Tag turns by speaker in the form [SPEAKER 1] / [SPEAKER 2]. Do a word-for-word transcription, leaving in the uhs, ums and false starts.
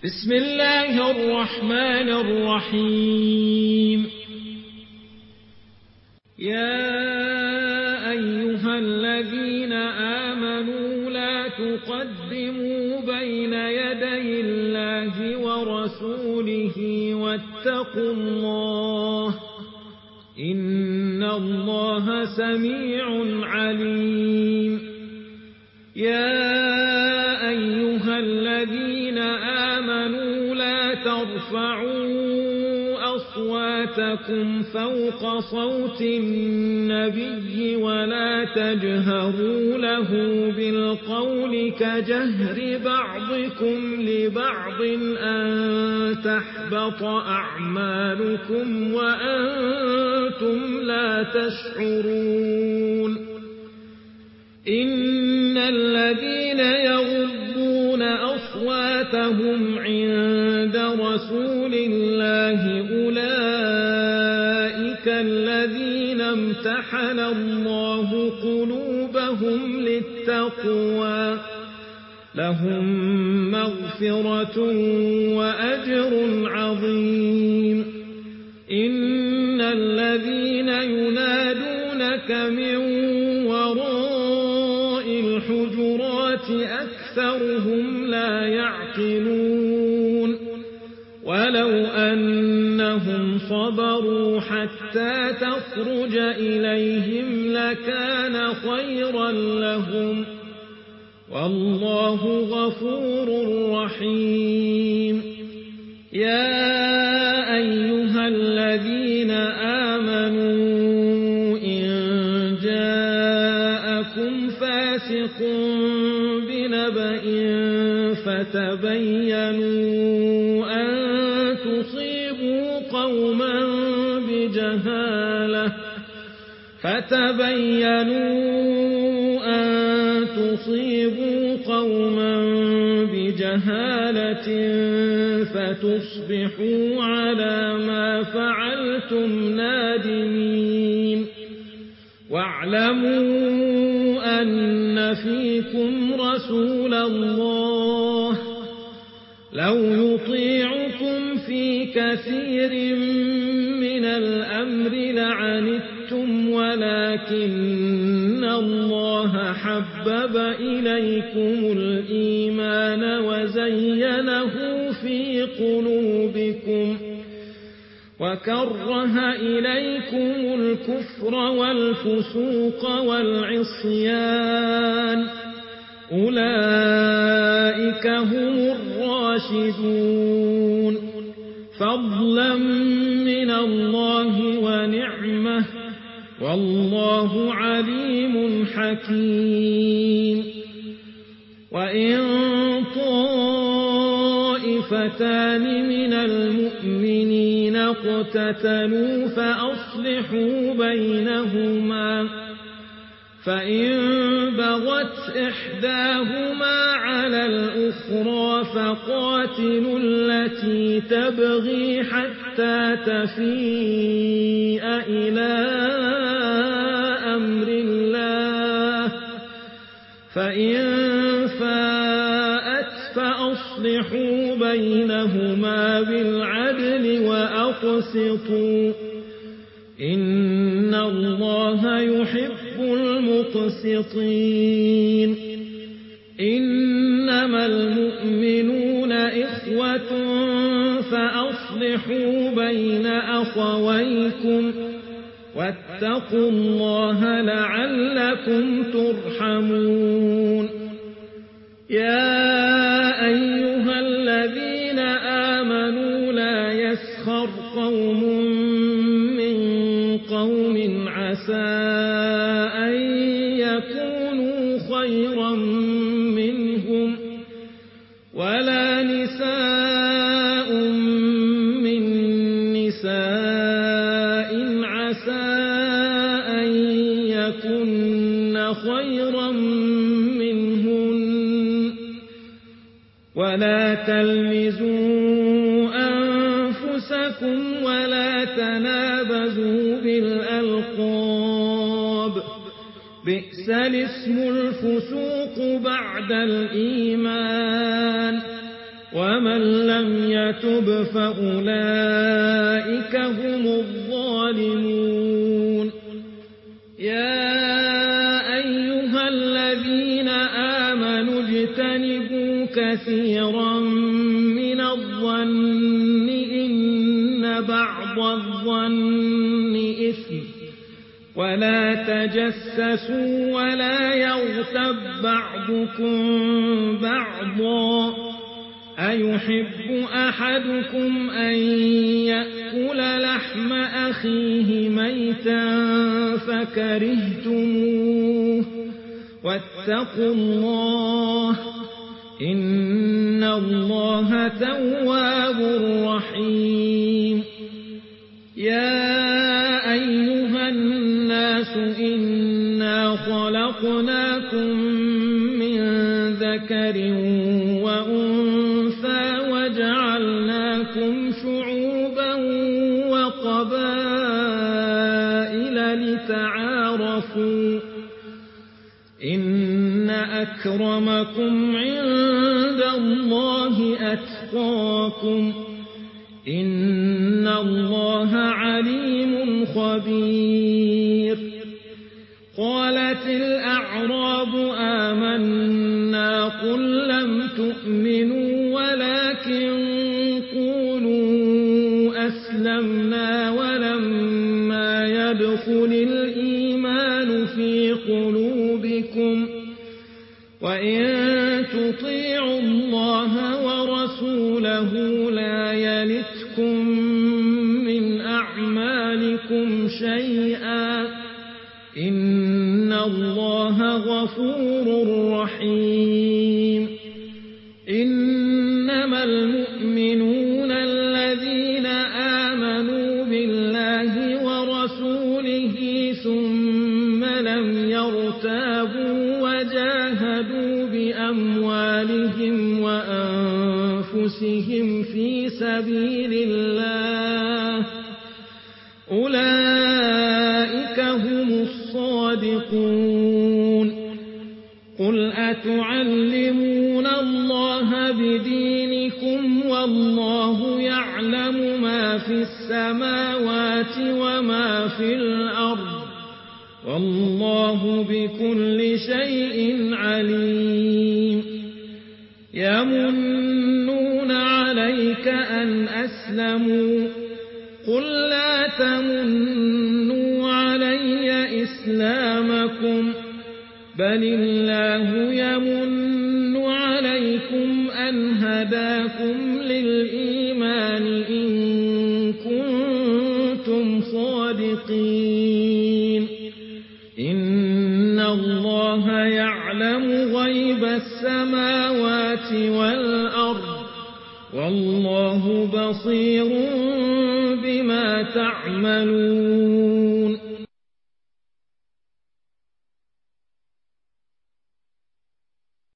[SPEAKER 1] بسم الله الرحمن الرحيم. يا أيها الذين آمنوا لا تقدموا بين يدي الله ورسوله واتقوا الله إن الله سميع عليم. يا أيها الذين آمنوا لا ترفعوا أصواتكم فوق صوت النبي ولا تجهروا له بالقول كجهر بعضكم لبعض أن تحبط أعمالكم وأنتم لا تشعرون. إن الذين يغضون أصواتهم عند رسول الله أولئك الذين امتحن الله قلوبهم للتقوى لهم مغفرة وأجر عظيم. إن الذين ينادونك من وراء الحجرات أكثرهم لا يعقلون. ولو أنهم صبروا حتى تخرج إليهم لكان خيرا لهم والله غفور رحيم. يا أيها الذين آمنوا إن جاءكم فاسق بنبأ فتبينوا أن تصيبوا قوما بجهالة فتبينوا أن تصيبوا قوما بجهالة فتصبحوا على ما فعلتم نادمين. واعلموا أن فيكم رسول الله لو يطيعكم في كثير من الأمر لعنتم ولكن الله حبب إليكم الإيمان وزينه في قلوبكم وكره إليكم الكفر والفسوق والعصيان أولئك هم الراشدون فضلا من الله ونعمة والله عليم حكيم. وإن طائفتان من المؤمنين اقتتلوا فأصلحوا بينهما فإن بغت إحداهما على الأخرى فقاتلوا التي تبغي حتى تفيء إلى أمر الله فإن فاءت فأصلحوا بينهما بالعدل وأقسطوا إن الله يحب المقسطين. إنما المؤمنون إخوة فأصلحوا بين أخويكم واتقوا الله لعلكم ترحمون. يا أيها الذين آمنوا لا يسخر قوم من قوم عسى أن يكونوا خيرا منهم ولا نساء من نساء عسى أن يكن خيرا منهن ولا تلمزوا أنفسكم ولا تنابزوا بالألقاب بئس الاسم الفسوق بعد الإيمان ومن لم يتب فأولئك هم الظالمون يا أيها الذين آمنوا اجتنبوا كثيرا من الظن إن بعض الظن إثم ولا تجسسوا ولا يغتب بعضكم بعضا أيحب أحدكم أن يأكل لحم أخيه ميتا فكرهتموه واتقوا الله إن الله تواب رحيم يا أيها الناس إنا خلقناكم من ذكر وأنثى وجعلناكم شعوبا وقبائل لتعارفوا إن أكرمكم عند الله أتقاكم إن الله عليم خبير قالت الأعراب آمنا قل لم تؤمنوا ولكن قولوا أسلمنا ولما يدخل الإيمان في قلوبكم وإن تطيعوا الله ورسوله لا يلتكم من أعمالكم شيئا إن الله غفور رحيم إنما المؤمنون الذين آمنوا بالله ورسوله ثم لم يرتابوا وجاهدوا بأموالهم وأنفسهم في سبيل الله أولئك هم الصادقون قل أتعلمون الله بدينكم والله يعلم ما في السماوات وما في الأرض والله بكل شيء عليم يمنون عليك أن أسلموا قل لا تمنوا علي إسلامكم بل الله يمن عليكم أن هداكم للإيمان إن كنتم صادقين إن الله يعلم غيب السماوات والأرض والله بصير بما تعملون